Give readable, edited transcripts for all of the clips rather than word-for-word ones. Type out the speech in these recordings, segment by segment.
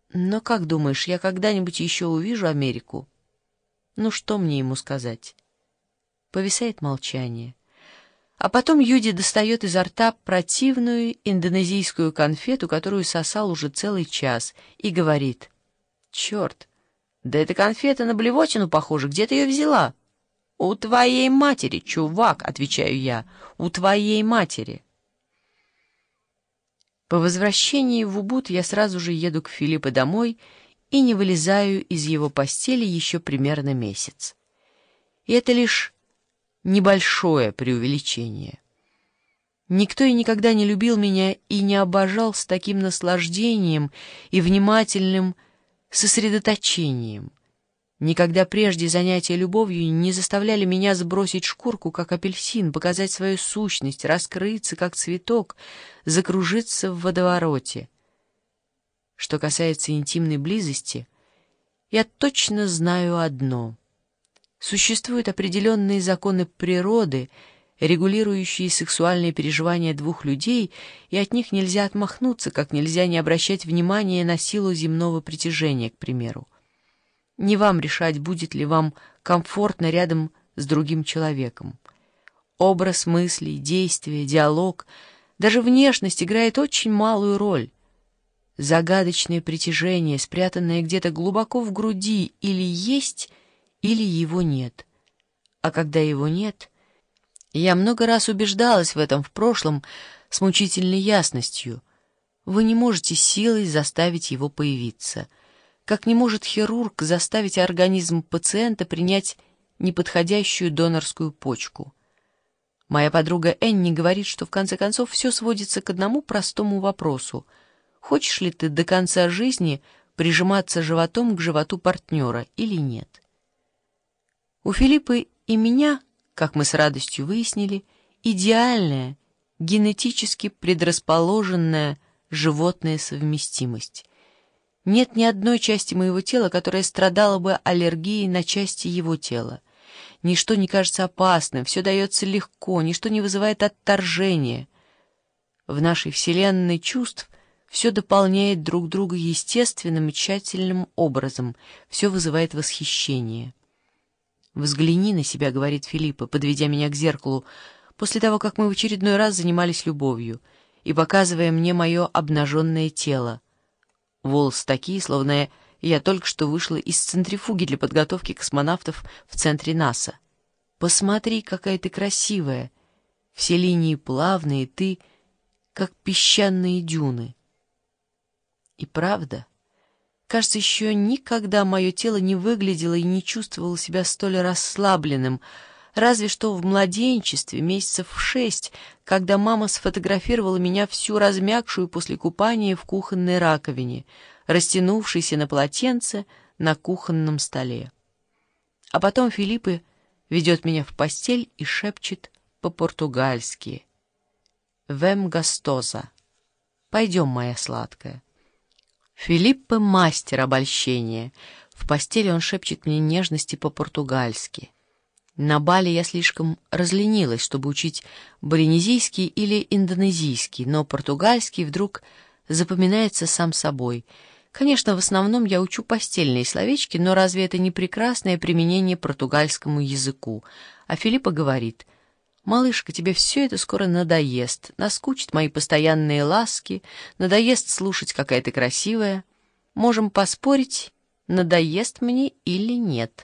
Но как думаешь, я когда-нибудь еще увижу Америку? Ну что мне ему сказать? Повисает молчание. А потом Юди достает изо рта противную индонезийскую конфету, которую сосал уже целый час, и говорит: «Черт, да эта конфета на блевотину похожа, где ты ее взяла?» «У твоей матери, чувак», — отвечаю я, — «у твоей матери». По возвращении в Убуд я сразу же еду к Филиппу домой и не вылезаю из его постели еще примерно месяц. И это лишь небольшое преувеличение. Никто и никогда не любил меня и не обожал с таким наслаждением и внимательным сосредоточением. Никогда прежде занятия любовью не заставляли меня сбросить шкурку, как апельсин, показать свою сущность, раскрыться, как цветок, закружиться в водовороте. Что касается интимной близости, я точно знаю одно. Существуют определенные законы природы, регулирующие сексуальные переживания двух людей, и от них нельзя отмахнуться, как нельзя не обращать внимания на силу земного притяжения, к примеру. Не вам решать, будет ли вам комфортно рядом с другим человеком. Образ мыслей, действия, диалог, даже внешность играет очень малую роль. Загадочное притяжение, спрятанное где-то глубоко в груди, или есть, или его нет. А когда его нет, я много раз убеждалась в этом в прошлом с мучительной ясностью, вы не можете силой заставить его появиться. Как не может хирург заставить организм пациента принять неподходящую донорскую почку. Моя подруга Энни говорит, что в конце концов все сводится к одному простому вопросу. Хочешь ли ты до конца жизни прижиматься животом к животу партнера или нет? У Филиппа и меня, как мы с радостью выяснили, идеальная, генетически предрасположенная животная совместимость. Нет ни одной части моего тела, которая страдала бы аллергией на части его тела. Ничто не кажется опасным, все дается легко, ничто не вызывает отторжения. В нашей вселенной чувств все дополняет друг друга естественным и тщательным образом, все вызывает восхищение. «Взгляни на себя», — говорит Филиппа, подведя меня к зеркалу, после того, как мы в очередной раз занимались любовью, и показывая мне мое обнаженное тело. Волосы такие, словно я только что вышла из центрифуги для подготовки космонавтов в центре НАСА. Посмотри, какая ты красивая. Все линии плавные, ты как песчаные дюны. И правда, кажется, еще никогда мое тело не выглядело и не чувствовало себя столь расслабленным, разве что в младенчестве, месяцев в 6, когда мама сфотографировала меня всю размякшую после купания в кухонной раковине, растянувшейся на полотенце на кухонном столе. А потом Филиппа ведет меня в постель и шепчет по-португальски: «Вем гастоза» — «Пойдем, моя сладкая». Филиппа — мастер обольщения. В постели он шепчет мне нежности по-португальски. На Бали я слишком разленилась, чтобы учить балинезийский или индонезийский, но португальский вдруг запоминается сам собой. Конечно, в основном я учу постельные словечки, но разве это не прекрасное применение португальскому языку? А Филиппа говорит: «Малышка, тебе все это скоро надоест, наскучат мои постоянные ласки, надоест слушать, какая ты красивая. Можем поспорить, надоест мне или нет».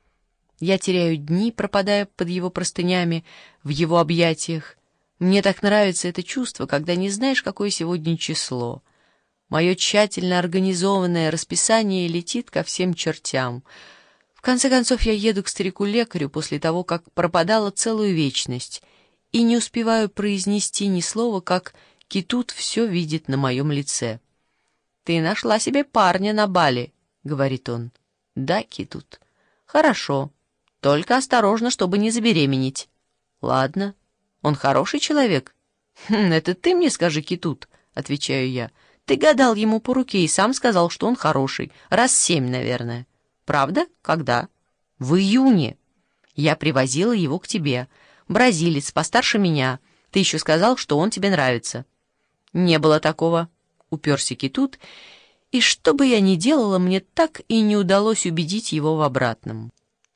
Я теряю дни, пропадая под его простынями, в его объятиях. Мне так нравится это чувство, когда не знаешь, какое сегодня число. Мое тщательно организованное расписание летит ко всем чертям. В конце концов, я еду к старику-лекарю после того, как пропадала целую вечность, и не успеваю произнести ни слова, как Китут все видит на моем лице. «Ты нашла себе парня на Бали», — говорит он. «Да, Китут». «Хорошо. Только осторожно, чтобы не забеременеть». «Ладно. Он хороший человек?» «Это ты мне скажи, Китут», — отвечаю я. «Ты гадал ему по руке и сам сказал, что он хороший. Раз 7, наверное». «Правда? Когда?» «В июне. Я привозила его к тебе. Бразилец, постарше меня. Ты еще сказал, что он тебе нравится». «Не было такого», — уперся Китут, И что бы я ни делала, мне так и не удалось убедить его в обратном.